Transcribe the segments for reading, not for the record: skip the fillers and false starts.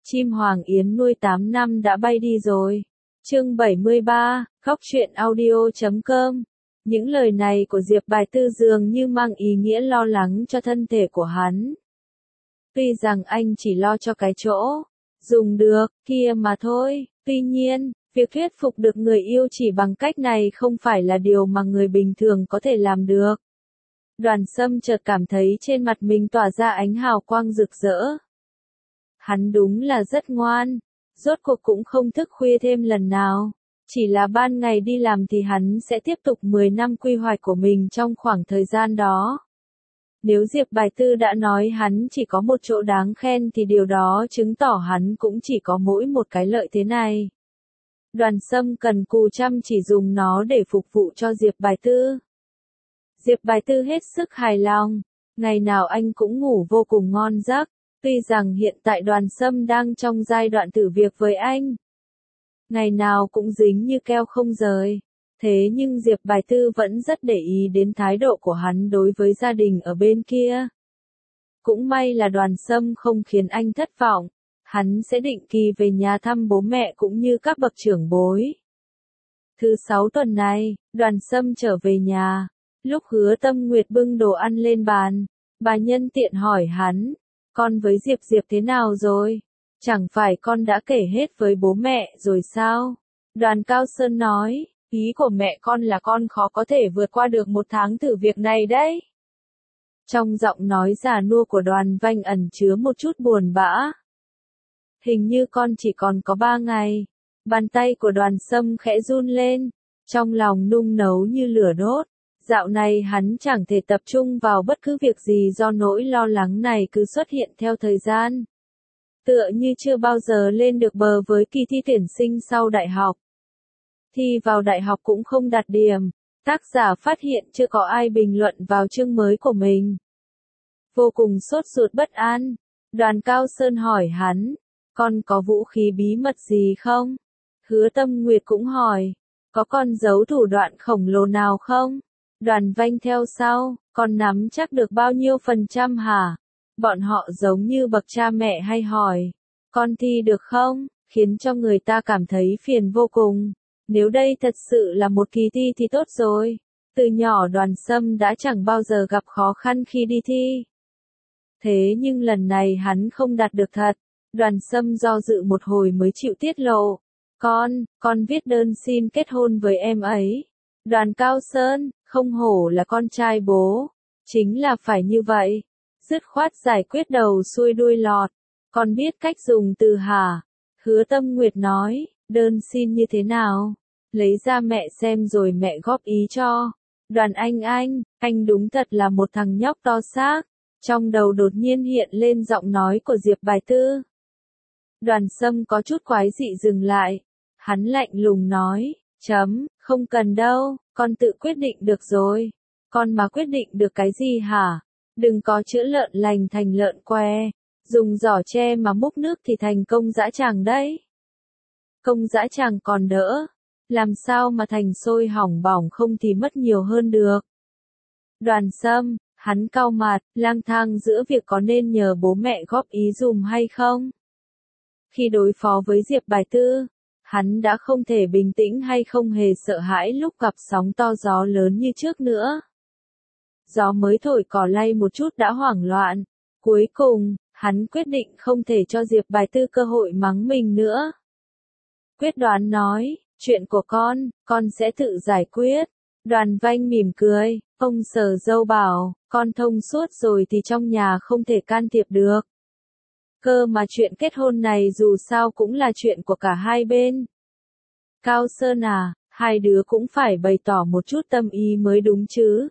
Chim Hoàng Yến nuôi 8 năm đã bay đi rồi. Chương 73, Góc truyện audio.com. Những lời này của Diệp Bài Tư dường như mang ý nghĩa lo lắng cho thân thể của hắn. Tuy rằng anh chỉ lo cho cái chỗ dùng được kia mà thôi, tuy nhiên, việc thuyết phục được người yêu chỉ bằng cách này không phải là điều mà người bình thường có thể làm được. Đoàn Sâm chợt cảm thấy trên mặt mình tỏa ra ánh hào quang rực rỡ. Hắn đúng là rất ngoan, rốt cuộc cũng không thức khuya thêm lần nào. Chỉ là ban ngày đi làm thì hắn sẽ tiếp tục 10 năm quy hoạch của mình trong khoảng thời gian đó. Nếu Diệp Bài Tư đã nói hắn chỉ có một chỗ đáng khen thì điều đó chứng tỏ hắn cũng chỉ có mỗi một cái lợi thế này. Đoàn Sâm cần cù chăm chỉ dùng nó để phục vụ cho Diệp Bài Tư. Diệp Bài Tư hết sức hài lòng, ngày nào anh cũng ngủ vô cùng ngon giấc, tuy rằng hiện tại Đoàn Sâm đang trong giai đoạn thử việc với anh. Ngày nào cũng dính như keo không rời. Thế nhưng Diệp Bài Tư vẫn rất để ý đến thái độ của hắn đối với gia đình ở bên kia. Cũng may là Đoàn Sâm không khiến anh thất vọng. Hắn sẽ định kỳ về nhà thăm bố mẹ cũng như các bậc trưởng bối. Thứ 6 tuần này, Đoàn Sâm trở về nhà. Lúc Hứa Tâm Nguyệt bưng đồ ăn lên bàn, bà nhân tiện hỏi hắn, con với Diệp Diệp thế nào rồi? Chẳng phải con đã kể hết với bố mẹ rồi sao? Đoàn Cao Sơn nói, ý của mẹ con là con khó có thể vượt qua được 1 tháng thử việc này đấy. Trong giọng nói già nua của Đoàn Vanh ẩn chứa một chút buồn bã. Hình như con chỉ còn có 3 ngày. Bàn tay của Đoàn Sâm khẽ run lên, trong lòng nung nấu như lửa đốt. Dạo này hắn chẳng thể tập trung vào bất cứ việc gì do nỗi lo lắng này cứ xuất hiện theo thời gian. Tựa như chưa bao giờ lên được bờ với kỳ thi tuyển sinh sau đại học. Thi vào đại học cũng không đạt điểm, tác giả phát hiện chưa có ai bình luận vào chương mới của mình. Vô cùng sốt ruột bất an, Đoàn Cao Sơn hỏi hắn, con có vũ khí bí mật gì không? Hứa Tâm Nguyệt cũng hỏi, có con dấu thủ đoạn khổng lồ nào không? Đoàn Vanh theo sau, con nắm chắc được bao nhiêu % hả? Bọn họ giống như bậc cha mẹ hay hỏi, con thi được không? Khiến cho người ta cảm thấy phiền vô cùng. Nếu đây thật sự là một kỳ thi thì tốt rồi. Từ nhỏ Đoàn Sâm đã chẳng bao giờ gặp khó khăn khi đi thi. Thế nhưng lần này hắn không đạt được thật. Đoàn Sâm do dự một hồi mới chịu tiết lộ. Con viết đơn xin kết hôn với em ấy. Đoàn Cao Sơn, không hổ là con trai bố. Chính là phải như vậy. Dứt khoát giải quyết đầu xuôi đuôi lọt. Con biết cách dùng từ hả? Hứa Tâm Nguyệt nói, đơn xin như thế nào? Lấy ra mẹ xem rồi mẹ góp ý cho. Đoàn anh đúng thật là một thằng nhóc to xác. Trong đầu đột nhiên hiện lên giọng nói của Diệp Bài Tư. Đoàn Sâm có chút quái dị dừng lại. Hắn lạnh lùng nói, không cần đâu, con tự quyết định được rồi. Con mà quyết định được cái gì hả? Đừng có chữa lợn lành thành lợn què. Dùng giỏ tre mà múc nước thì thành công dã tràng đấy. Công dã tràng còn đỡ. Làm sao mà thành sôi hỏng bỏng không thì mất nhiều hơn được. Đoàn Sâm, hắn cau mặt, lang thang giữa việc có nên nhờ bố mẹ góp ý dùm hay không. Khi đối phó với Diệp Bài Tư, hắn đã không thể bình tĩnh hay không hề sợ hãi lúc gặp sóng to gió lớn như trước nữa. Gió mới thổi cỏ lay một chút đã hoảng loạn. Cuối cùng, hắn quyết định không thể cho Diệp Bài Tư cơ hội mắng mình nữa. Quyết đoán nói, chuyện của con sẽ tự giải quyết. Đoàn Vanh mỉm cười, ông Sở Dâu bảo, con thông suốt rồi thì trong nhà không thể can thiệp được. Cơ mà chuyện kết hôn này dù sao cũng là chuyện của cả hai bên. Cao Sơn à, hai đứa cũng phải bày tỏ một chút tâm ý mới đúng chứ.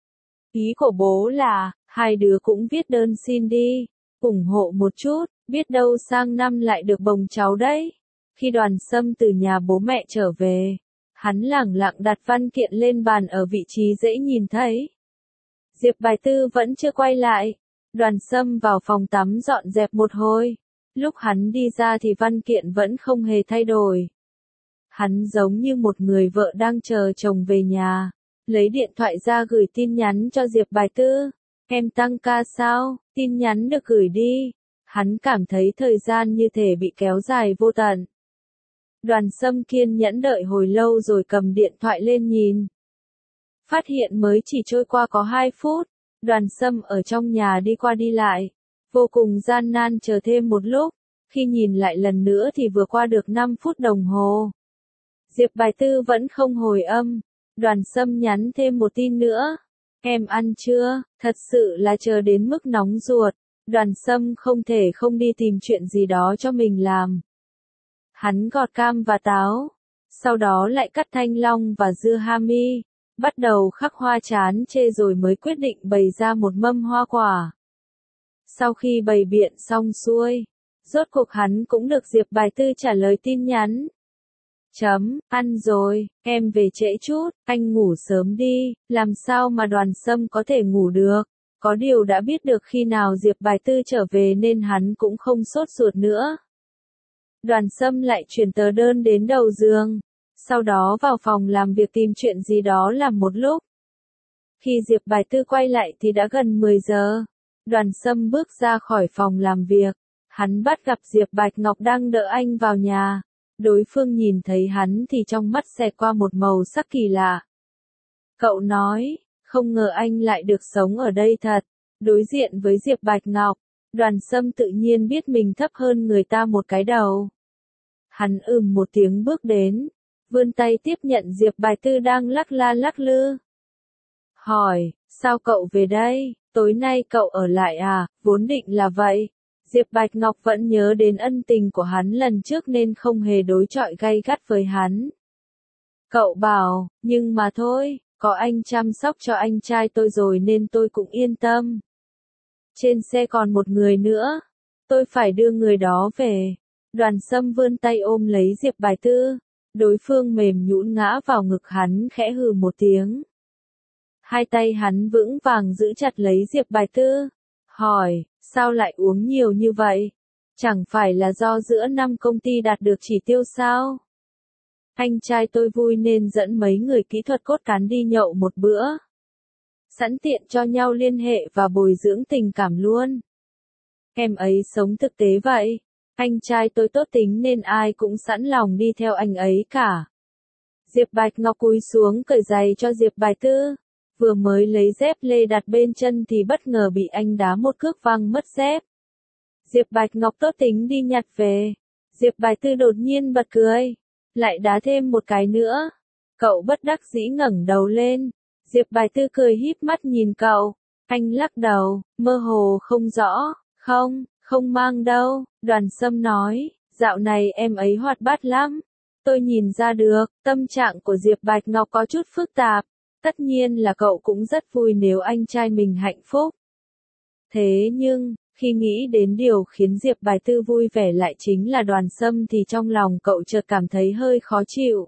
Ý của bố là, hai đứa cũng viết đơn xin đi, ủng hộ một chút, biết đâu sang năm lại được bồng cháu đấy. Khi Đoàn Sâm từ nhà bố mẹ trở về, hắn lẳng lặng đặt văn kiện lên bàn ở vị trí dễ nhìn thấy. Diệp Bài Tư vẫn chưa quay lại. Đoàn Sâm vào phòng tắm dọn dẹp một hồi. Lúc hắn đi ra thì văn kiện vẫn không hề thay đổi. Hắn giống như một người vợ đang chờ chồng về nhà. Lấy điện thoại ra gửi tin nhắn cho Diệp Bài Tư. Em tăng ca sao? Tin nhắn được gửi đi. Hắn cảm thấy thời gian như thể bị kéo dài vô tận. Đoàn Sâm kiên nhẫn đợi hồi lâu rồi cầm điện thoại lên nhìn. Phát hiện mới chỉ trôi qua có 2 phút, Đoàn Sâm ở trong nhà đi qua đi lại, vô cùng gian nan chờ thêm một lúc, khi nhìn lại lần nữa thì vừa qua được 5 phút đồng hồ. Diệp Bài Tư vẫn không hồi âm, Đoàn Sâm nhắn thêm một tin nữa. Em ăn chưa? Thật sự là chờ đến mức nóng ruột, Đoàn Sâm không thể không đi tìm chuyện gì đó cho mình làm. Hắn gọt cam và táo, sau đó lại cắt thanh long và dưa hami, bắt đầu khắc hoa chán chê rồi mới quyết định bày ra một mâm hoa quả. Sau khi bày biện xong xuôi, rốt cuộc hắn cũng được Diệp Bài Tư trả lời tin nhắn. Ăn rồi, em về trễ chút, anh ngủ sớm đi, làm sao mà Đoàn Sâm có thể ngủ được. Có điều đã biết được khi nào Diệp Bài Tư trở về nên hắn cũng không sốt ruột nữa. Đoàn Sâm lại chuyển tờ đơn đến đầu giường, sau đó vào phòng làm việc tìm chuyện gì đó làm một lúc. Khi Diệp Bài Tư quay lại thì đã gần 10 giờ. Đoàn Sâm bước ra khỏi phòng làm việc, hắn bắt gặp Diệp Bạch Ngọc đang đỡ anh vào nhà. Đối phương nhìn thấy hắn thì trong mắt xẹt qua một màu sắc kỳ lạ. Cậu nói, không ngờ anh lại được sống ở đây thật. Đối diện với Diệp Bạch Ngọc, Đoàn Sâm tự nhiên biết mình thấp hơn người ta một cái đầu. Hắn một tiếng bước đến, vươn tay tiếp nhận Diệp Bài Tư đang lắc la lắc lư. Hỏi, sao cậu về đây, tối nay cậu ở lại à, vốn định là vậy. Diệp Bạch Ngọc vẫn nhớ đến ân tình của hắn lần trước nên không hề đối chọi gay gắt với hắn. Cậu bảo, nhưng mà thôi, có anh chăm sóc cho anh trai tôi rồi nên tôi cũng yên tâm. Trên xe còn một người nữa, tôi phải đưa người đó về. Đoàn Sâm vươn tay ôm lấy Diệp Bài Tư, đối phương mềm nhũn ngã vào ngực hắn khẽ hừ một tiếng. Hai tay hắn vững vàng giữ chặt lấy Diệp Bài Tư, hỏi, sao lại uống nhiều như vậy? Chẳng phải là do giữa năm công ty đạt được chỉ tiêu sao? Anh trai tôi vui nên dẫn mấy người kỹ thuật cốt cán đi nhậu một bữa. Sẵn tiện cho nhau liên hệ và bồi dưỡng tình cảm luôn. Em ấy sống thực tế vậy. Anh trai tôi tốt tính nên ai cũng sẵn lòng đi theo anh ấy cả. Diệp Bạch Ngọc cúi xuống cởi giày cho Diệp Bài Tư. Vừa mới lấy dép lê đặt bên chân thì bất ngờ bị anh đá một cước văng mất dép. Diệp Bạch Ngọc tốt tính đi nhặt về. Diệp Bài Tư đột nhiên bật cười. Lại đá thêm một cái nữa. Cậu bất đắc dĩ ngẩng đầu lên. Diệp Bài Tư cười híp mắt nhìn cậu. Anh lắc đầu, mơ hồ không rõ. Không mang đâu, Đoàn Sâm nói. Dạo này em ấy hoạt bát lắm. Tôi nhìn ra được, tâm trạng của Diệp Bạch Ngọc có chút phức tạp. Tất nhiên là cậu cũng rất vui nếu anh trai mình hạnh phúc. Thế nhưng, khi nghĩ đến điều khiến Diệp Bài Tư vui vẻ lại chính là Đoàn Sâm thì trong lòng cậu chợt cảm thấy hơi khó chịu.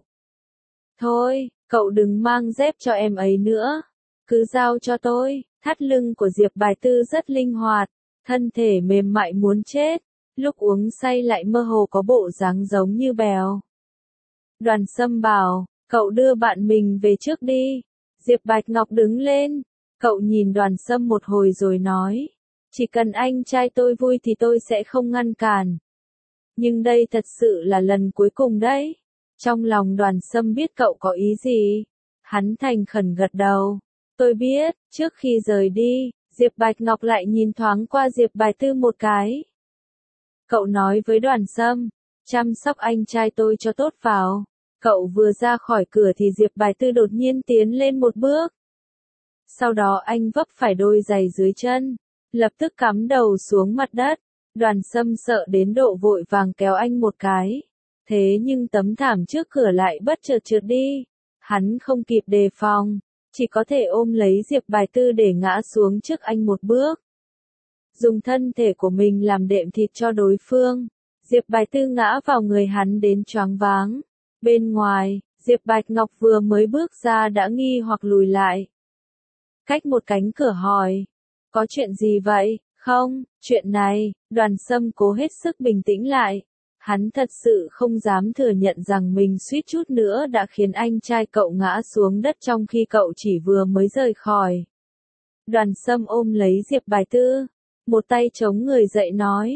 Thôi, cậu đừng mang dép cho em ấy nữa. Cứ giao cho tôi. Thắt lưng của Diệp Bài Tư rất linh hoạt, thân thể mềm mại muốn chết. Lúc uống say lại mơ hồ có bộ dáng giống như bèo. Đoàn Sâm bảo, cậu đưa bạn mình về trước đi. Diệp Bạch Ngọc đứng lên. Cậu nhìn Đoàn Sâm một hồi rồi nói. Chỉ cần anh trai tôi vui thì tôi sẽ không ngăn cản. Nhưng đây thật sự là lần cuối cùng đấy. Trong lòng Đoàn Sâm biết cậu có ý gì. Hắn thành khẩn gật đầu. Tôi biết, trước khi rời đi, Diệp Bạch Ngọc lại nhìn thoáng qua Diệp Bài Tư một cái. Cậu nói với Đoàn Sâm, chăm sóc anh trai tôi cho tốt vào. Cậu vừa ra khỏi cửa thì Diệp Bài Tư đột nhiên tiến lên một bước. Sau đó anh vấp phải đôi giày dưới chân, lập tức cắm đầu xuống mặt đất. Đoàn Sâm sợ đến độ vội vàng kéo anh một cái. Thế nhưng tấm thảm trước cửa lại bất chợt trượt đi. Hắn không kịp đề phòng, chỉ có thể ôm lấy Diệp Bài Tư để ngã xuống trước anh một bước. Dùng thân thể của mình làm đệm thịt cho đối phương. Diệp Bài Tư ngã vào người hắn đến choáng váng. Bên ngoài, Diệp Bạch Ngọc vừa mới bước ra đã nghi hoặc lùi lại. Cách một cánh cửa hỏi. Có chuyện gì vậy? Không, chuyện này, Đoàn Sâm cố hết sức bình tĩnh lại. Hắn thật sự không dám thừa nhận rằng mình suýt chút nữa đã khiến anh trai cậu ngã xuống đất trong khi cậu chỉ vừa mới rời khỏi. Đoàn Sâm ôm lấy Diệp Bài Tư. Một tay chống người dậy nói.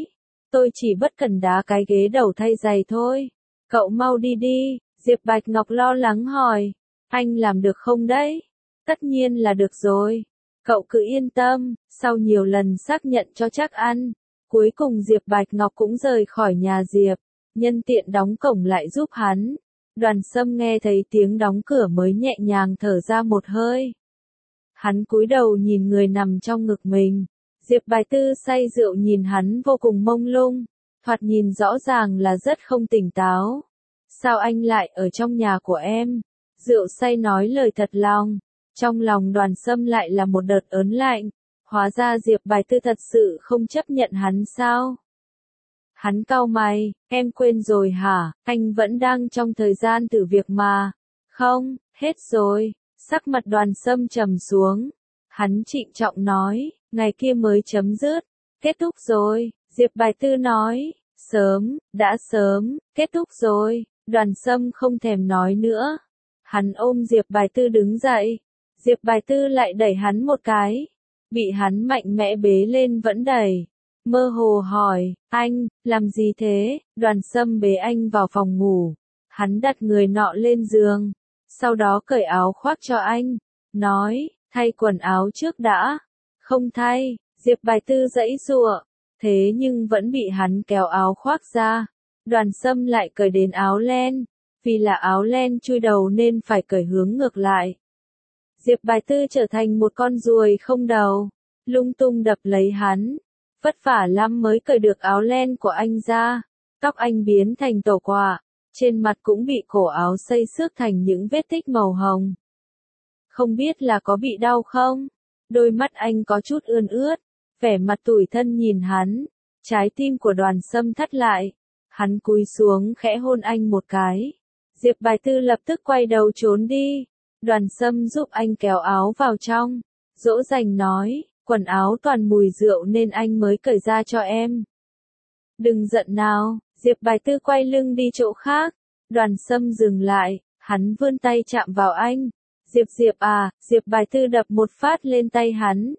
tôi chỉ bất cần đá cái ghế đầu thay giày thôi. Cậu mau đi đi, Diệp Bạch Ngọc lo lắng hỏi. Anh làm được không đấy? Tất nhiên là được rồi. Cậu cứ yên tâm, sau nhiều lần xác nhận cho chắc ăn. Cuối cùng Diệp Bạch Ngọc cũng rời khỏi nhà Diệp, nhân tiện đóng cổng lại giúp hắn. Đoàn Sâm nghe thấy tiếng đóng cửa mới nhẹ nhàng thở ra một hơi. Hắn cúi đầu nhìn người nằm trong ngực mình. Diệp Bài Tư say rượu nhìn hắn vô cùng mông lung, thoạt nhìn rõ ràng là rất không tỉnh táo. Sao anh lại ở trong nhà của em? Rượu say nói lời thật lòng. Trong lòng Đoàn Sâm lại là một đợt ớn lạnh. Hóa ra Diệp Bài Tư thật sự không chấp nhận hắn sao? Hắn cau mày, em quên rồi hả, anh vẫn đang trong thời gian thử việc mà. Không, hết rồi, sắc mặt Đoàn Sâm trầm xuống. Hắn trịnh trọng nói, ngày kia mới chấm dứt, kết thúc rồi, Diệp Bài Tư nói, sớm, đã sớm, kết thúc rồi, Đoàn Sâm không thèm nói nữa. Hắn ôm Diệp Bài Tư đứng dậy, Diệp Bài Tư lại đẩy hắn một cái, bị hắn mạnh mẽ bế lên vẫn đẩy. Mơ hồ hỏi, anh, làm gì thế? Đoàn Sâm bế anh vào phòng ngủ. Hắn đặt người nọ lên giường. Sau đó cởi áo khoác cho anh. Nói, thay quần áo trước đã. Không thay, Diệp Bài Tư giãy giụa. Thế nhưng vẫn bị hắn kéo áo khoác ra. Đoàn Sâm lại cởi đến áo len. Vì là áo len chui đầu nên phải cởi hướng ngược lại. Diệp Bài Tư trở thành một con ruồi không đầu. Lung tung đập lấy hắn. Vất vả lắm mới cởi được áo len của anh ra. Tóc anh biến thành tổ quạ. Trên mặt cũng bị cổ áo xây xước thành những vết tích màu hồng. Không biết là có bị đau không? Đôi mắt anh có chút ươn ướt. Vẻ mặt tủi thân nhìn hắn. Trái tim của Đoàn Sâm thắt lại. Hắn cúi xuống khẽ hôn anh một cái. Diệp Bài Tư lập tức quay đầu trốn đi. Đoàn Sâm giúp anh kéo áo vào trong. Dỗ dành nói, quần áo toàn mùi rượu nên anh mới cởi ra cho em. Đừng giận nào, Diệp Bài Tư quay lưng đi chỗ khác. Đoàn Sâm dừng lại, hắn vươn tay chạm vào anh. Diệp à, Diệp Bài Tư đập một phát lên tay hắn.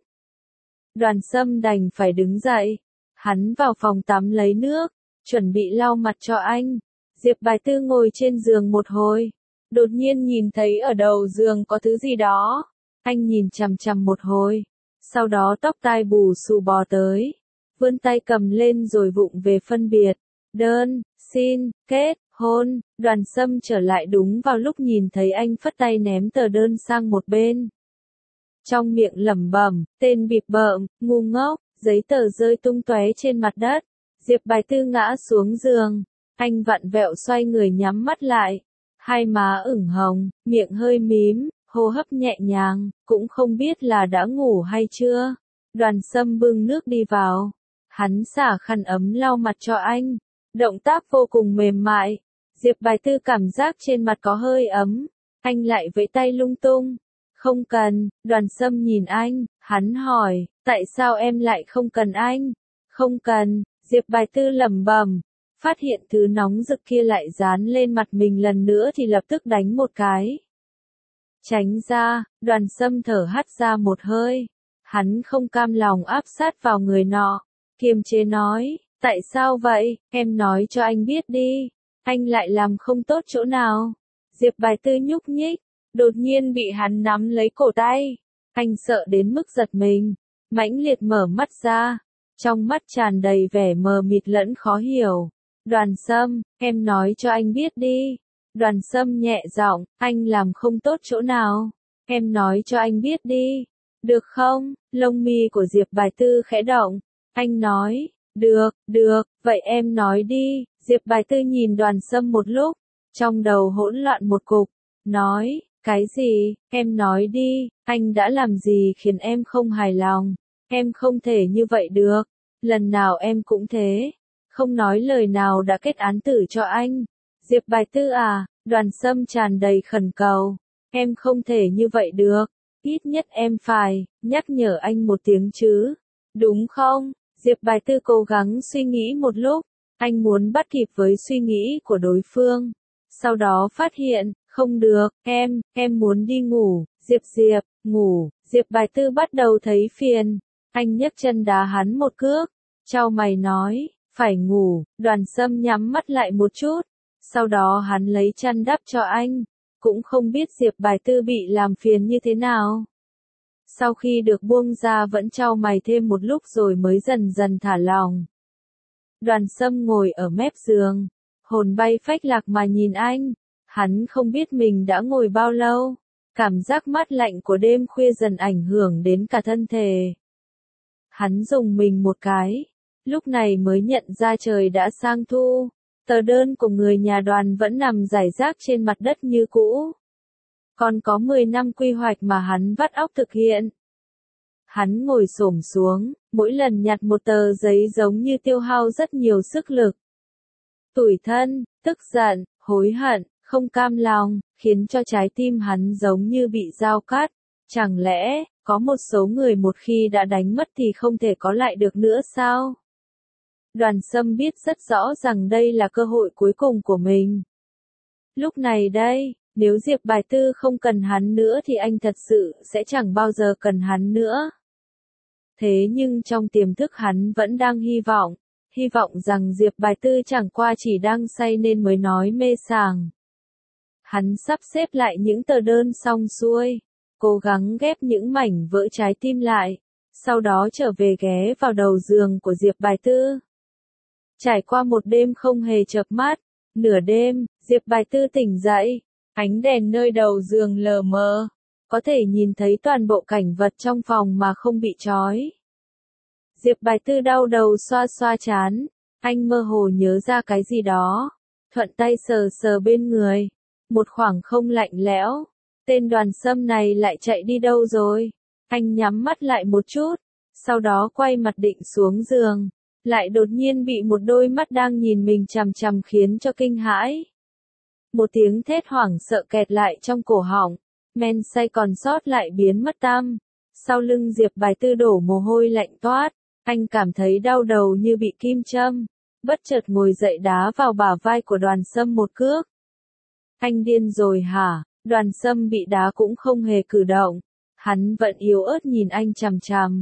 Đoàn Sâm đành phải đứng dậy. Hắn vào phòng tắm lấy nước, chuẩn bị lau mặt cho anh. Diệp Bài Tư ngồi trên giường một hồi. Đột nhiên nhìn thấy ở đầu giường có thứ gì đó. Anh nhìn chằm chằm một hồi. Sau đó tóc tai bù xù bò tới. Vươn tay cầm lên rồi vụng về phân biệt. Đơn, xin, kết, hôn. Đoàn Sâm trở lại đúng vào lúc nhìn thấy anh phất tay ném tờ đơn sang một bên. Trong miệng lẩm bẩm, tên bịp bợm, ngu ngốc, giấy tờ rơi tung tóe trên mặt đất. Diệp Bài Tư ngã xuống giường. Anh vặn vẹo xoay người nhắm mắt lại. Hai má ửng hồng, miệng hơi mím, hô hấp nhẹ nhàng, cũng không biết là đã ngủ hay chưa. Đoàn Sâm bưng nước đi vào. Hắn xả khăn ấm lau mặt cho anh. Động tác vô cùng mềm mại. Diệp Bài Tư cảm giác trên mặt có hơi ấm. Anh lại vẫy tay lung tung. Không cần, Đoàn Sâm nhìn anh, hắn hỏi, tại sao em lại không cần anh? Không cần, Diệp Bài Tư lẩm bẩm. Phát hiện thứ nóng rực kia lại dán lên mặt mình lần nữa thì lập tức đánh một cái. Tránh ra, Đoàn Sâm thở hắt ra một hơi. Hắn không cam lòng áp sát vào người nọ. Kiềm chế nói, tại sao vậy, em nói cho anh biết đi. Anh lại làm không tốt chỗ nào. Diệp Bài Tư nhúc nhích, đột nhiên bị hắn nắm lấy cổ tay. Anh sợ đến mức giật mình, mãnh liệt mở mắt ra. Trong mắt tràn đầy vẻ mờ mịt lẫn khó hiểu. Đoàn Sâm, em nói cho anh biết đi. Đoàn Sâm nhẹ giọng, anh làm không tốt chỗ nào. Em nói cho anh biết đi. Được không? Lông mi của Diệp Bài Tư khẽ động. Anh nói, được, vậy em nói đi. Diệp Bài Tư nhìn Đoàn Sâm một lúc. Trong đầu hỗn loạn một cục. Nói, cái gì? Em nói đi. Anh đã làm gì khiến em không hài lòng? Em không thể như vậy được. Lần nào em cũng thế. Không nói lời nào đã kết án tử cho anh. Diệp Bài Tư à, Đoàn Sâm tràn đầy khẩn cầu. Em không thể như vậy được. Ít nhất em phải nhắc nhở anh một tiếng chứ. Đúng không? Diệp Bài Tư cố gắng suy nghĩ một lúc. Anh muốn bắt kịp với suy nghĩ của đối phương. Sau đó phát hiện, không được, em muốn đi ngủ. Diệp, ngủ. Diệp Bài Tư bắt đầu thấy phiền. Anh nhấc chân đá hắn một cước. Chau mày nói, Phải ngủ, Đoàn Sâm nhắm mắt lại một chút. Sau đó hắn lấy chăn đắp cho anh. Cũng không biết Diệp Bài Tư bị làm phiền như thế nào. Sau khi được buông ra vẫn chau mày thêm một lúc rồi mới dần dần thả lỏng. Đoàn Sâm ngồi ở mép giường, hồn bay phách lạc mà nhìn anh. Hắn không biết mình đã ngồi bao lâu. Cảm giác mát lạnh của đêm khuya dần ảnh hưởng đến cả thân thể. Hắn rùng mình một cái. Lúc này mới nhận ra trời đã sang thu. Tờ đơn của người nhà Đoàn vẫn nằm rải rác trên mặt đất như cũ. Còn có 10 năm quy hoạch mà hắn vắt óc thực hiện. Hắn ngồi xổm xuống, mỗi lần nhặt một tờ giấy giống như tiêu hao rất nhiều sức lực. Tủi thân, tức giận, hối hận, không cam lòng, khiến cho trái tim hắn giống như bị dao cắt. Chẳng lẽ, có một số người một khi đã đánh mất thì không thể có lại được nữa sao? Đoàn Sâm biết rất rõ rằng đây là cơ hội cuối cùng của mình. Lúc này đây, nếu Diệp Bài Tư không cần hắn nữa thì anh thật sự sẽ chẳng bao giờ cần hắn nữa. Thế nhưng trong tiềm thức hắn vẫn đang hy vọng rằng Diệp Bài Tư chẳng qua chỉ đang say nên mới nói mê sảng. Hắn sắp xếp lại những tờ đơn xong xuôi, cố gắng ghép những mảnh vỡ trái tim lại, sau đó trở về ghé vào đầu giường của Diệp Bài Tư. Trải qua một đêm không hề chợp mắt, nửa đêm, Diệp Bài Tư tỉnh dậy, ánh đèn nơi đầu giường lờ mờ, có thể nhìn thấy toàn bộ cảnh vật trong phòng mà không bị chói. Diệp Bài Tư đau đầu xoa xoa trán, anh mơ hồ nhớ ra cái gì đó, thuận tay sờ sờ bên người, một khoảng không lạnh lẽo, tên Đoàn Sâm này lại chạy đi đâu rồi? Anh nhắm mắt lại một chút, sau đó quay mặt định xuống giường. Lại đột nhiên bị một đôi mắt đang nhìn mình chằm chằm khiến cho kinh hãi. Một tiếng thét hoảng sợ kẹt lại trong cổ họng, men say còn sót lại biến mất tăm. Sau lưng Diệp Bài Tư đổ mồ hôi lạnh toát, anh cảm thấy đau đầu như bị kim châm, bất chợt ngồi dậy đá vào bả vai của Đoàn Sâm một cước. Anh điên rồi hả? Đoàn Sâm bị đá cũng không hề cử động, hắn vẫn yếu ớt nhìn anh chằm chằm.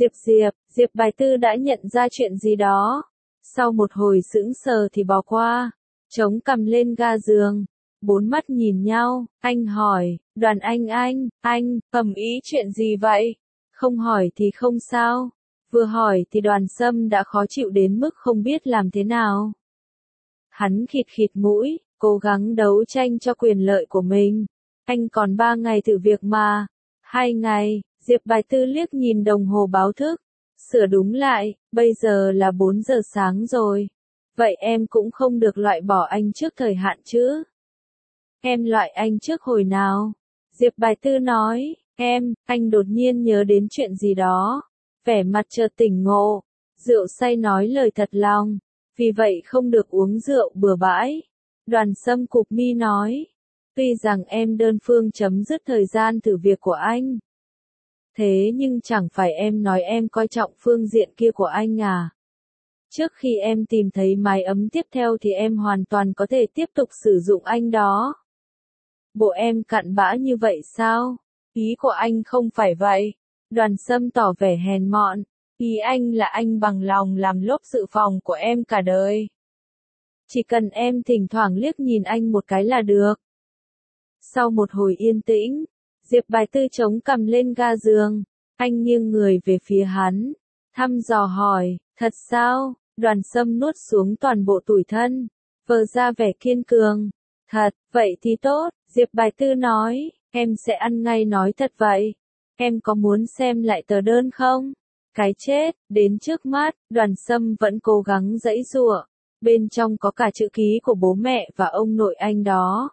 Diệp Bài Tư đã nhận ra chuyện gì đó. Sau một hồi sững sờ thì bỏ qua, chống cằm lên ga giường, bốn mắt nhìn nhau, anh hỏi, Đoàn anh, ầm ý chuyện gì vậy? Không hỏi thì không sao, vừa hỏi thì Đoàn Sâm đã khó chịu đến mức không biết làm thế nào. Hắn khịt khịt mũi, cố gắng đấu tranh cho quyền lợi của mình. Anh còn 3 ngày thử việc mà. 2 ngày. Diệp Bài Tư liếc nhìn đồng hồ báo thức, sửa đúng lại, bây giờ là 4 giờ sáng rồi. Vậy em cũng không được loại bỏ anh trước thời hạn chứ? Em loại anh trước hồi nào? Diệp Bài Tư nói, anh đột nhiên nhớ đến chuyện gì đó. Vẻ mặt chợt tỉnh ngộ, rượu say nói lời thật lòng, vì vậy không được uống rượu bừa bãi. Đoàn Sâm cụp mi nói, tuy rằng em đơn phương chấm dứt thời gian thử việc của anh. Thế nhưng chẳng phải em nói em coi trọng phương diện kia của anh à? Trước khi em tìm thấy mái ấm tiếp theo thì em hoàn toàn có thể tiếp tục sử dụng anh đó. Bộ em cặn bã như vậy sao? Ý của anh không phải vậy. Đoàn Sâm tỏ vẻ hèn mọn. Ý anh là anh bằng lòng làm lốp dự phòng của em cả đời. Chỉ cần em thỉnh thoảng liếc nhìn anh một cái là được. Sau một hồi yên tĩnh, Diệp Bài Tư chống cằm lên ga giường, anh nghiêng người về phía hắn, thăm dò hỏi, thật sao? Đoàn Sâm nuốt xuống toàn bộ tủi thân, vờ ra vẻ kiên cường. Thật, vậy thì tốt, Diệp Bài Tư nói, em sẽ ăn ngay nói thật vậy. Em có muốn xem lại tờ đơn không? Cái chết, đến trước mắt, Đoàn Sâm vẫn cố gắng giãy giụa. Bên trong có cả chữ ký của bố mẹ và ông nội anh đó.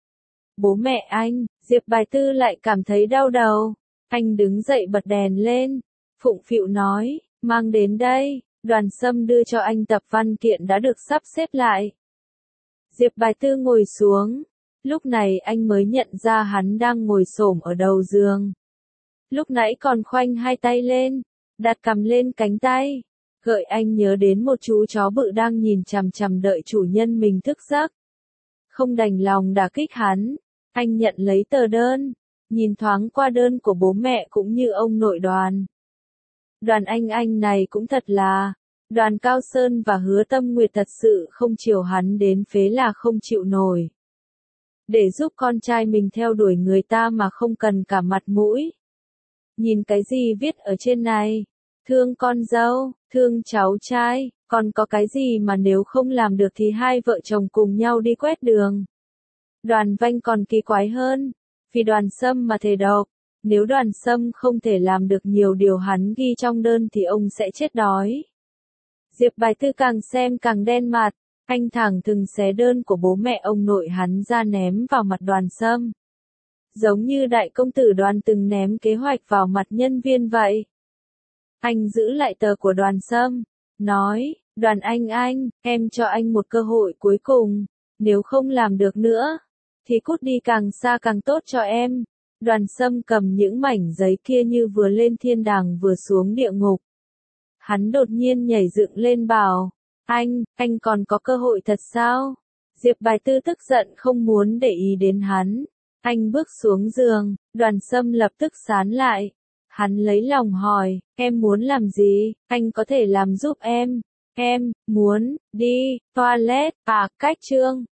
Bố mẹ anh, Diệp Bài Tư lại cảm thấy đau đầu. Anh đứng dậy bật đèn lên. Phụng phịu nói, mang đến đây. Đoàn Sâm đưa cho anh tập văn kiện đã được sắp xếp lại. Diệp Bài Tư ngồi xuống. Lúc này anh mới nhận ra hắn đang ngồi xổm ở đầu giường. Lúc nãy còn khoanh hai tay lên, đặt cằm lên cánh tay. Gợi anh nhớ đến một chú chó bự đang nhìn chằm chằm đợi chủ nhân mình thức giấc. Không đành lòng đả kích hắn, anh nhận lấy tờ đơn, nhìn thoáng qua đơn của bố mẹ cũng như ông nội Đoàn. Đoàn anh này cũng thật là, Đoàn Cao Sơn và Hứa Tâm Nguyệt thật sự không chiều hắn đến phế là không chịu nổi. Để giúp con trai mình theo đuổi người ta mà không cần cả mặt mũi. Nhìn cái gì viết ở trên này? Thương con dâu, thương cháu trai, còn có cái gì mà nếu không làm được thì hai vợ chồng cùng nhau đi quét đường. Đoàn Vanh còn kỳ quái hơn, vì Đoàn Sâm mà thề độc, nếu Đoàn Sâm không thể làm được nhiều điều hắn ghi trong đơn thì ông sẽ chết đói. Diệp Bài Tư càng xem càng đen mặt, anh thẳng thừng xé đơn của bố mẹ ông nội hắn ra ném vào mặt Đoàn Sâm. Giống như đại công tử Đoàn từng ném kế hoạch vào mặt nhân viên vậy. Anh giữ lại tờ của Đoàn Sâm, nói, Đoàn anh, em cho anh một cơ hội cuối cùng, nếu không làm được nữa, thì cút đi càng xa càng tốt cho em. Đoàn Sâm cầm những mảnh giấy kia như vừa lên thiên đàng vừa xuống địa ngục. Hắn đột nhiên nhảy dựng lên bảo, anh còn có cơ hội thật sao? Diệp Bài Tư tức giận không muốn để ý đến hắn. Anh bước xuống giường, Đoàn Sâm lập tức sán lại. Hắn lấy lòng hỏi, em muốn làm gì, anh có thể làm giúp em. Em, muốn, đi, toilet, cách chương.